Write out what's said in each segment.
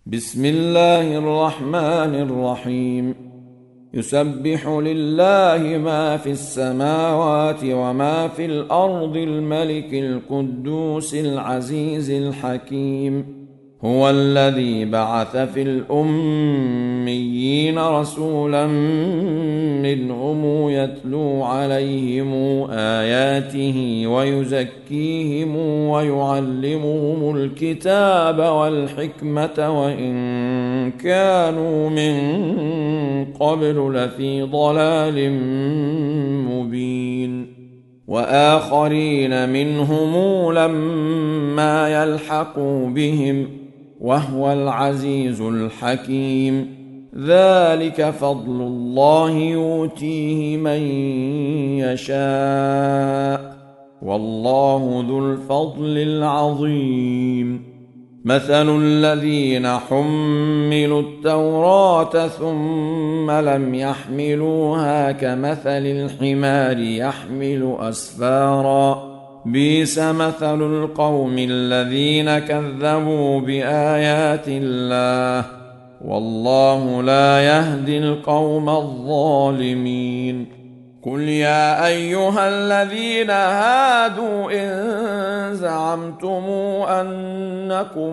بسم الله الرحمن الرحيم. يسبح لله ما في السماوات وما في الأرض الملك القدوس العزيز الحكيم. هو الذي بعث في الأميين رسولا منهم يتلو عليهم آياته ويزكيهم ويعلمهم الكتاب والحكمة وإن كانوا من قبل لفي ضلال مبين. وآخرين منهم لما يلحقوا بهم وهو العزيز الحكيم. ذلك فضل الله يؤتيه من يشاء والله ذو الفضل العظيم. مثل الذين حملوا التوراة ثم لم يحملوها كمثل الحمار يحمل أسفارا بئس مثل القوم الذين كذبوا بآيات الله والله لا يهدي القوم الظالمين. قل يا أيها الذين هادوا إن زعمتم أنكم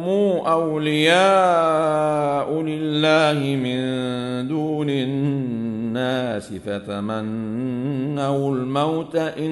أولياء لله من دون الناس فتمنوا الموت إن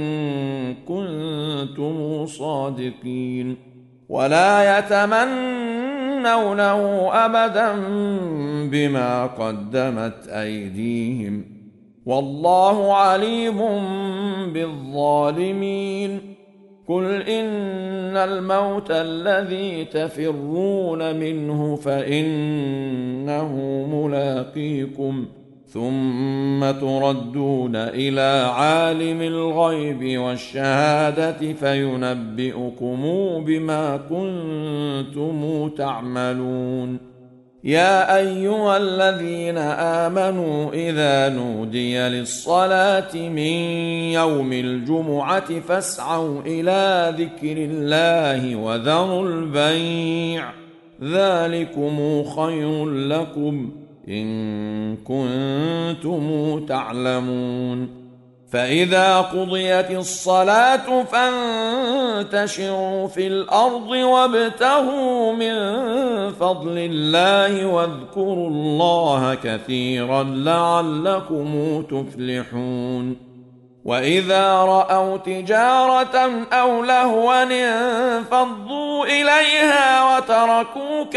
كنتم صادقين ولا يتمنونه أبدا بما قدمت أيديهم والله عليم بالظالمين. قل إن الموت الذي تفرون منه فإنه ملاقيكم ثم تردون إلى عالم الغيب والشهادة فينبئكم بما كنتم تعملون. يا أيها الذين آمنوا إذا نودي للصلاة من يوم الجمعة فاسعوا إلى ذكر الله وذروا البيع ذلكم خير لكم إن كنتم تعلمون. فإذا قضيت الصلاة فانتشروا في الأرض وابتغوا من فضل الله واذكروا الله كثيرا لعلكم تفلحون. وإذا رأوا تجارة أو لهوا انفضوا إليها وتركوك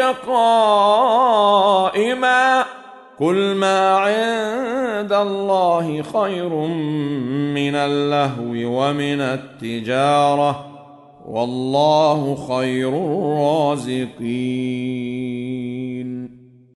قائما قل ما عند الله خير من اللهو ومن التجارة والله خير الرازقين.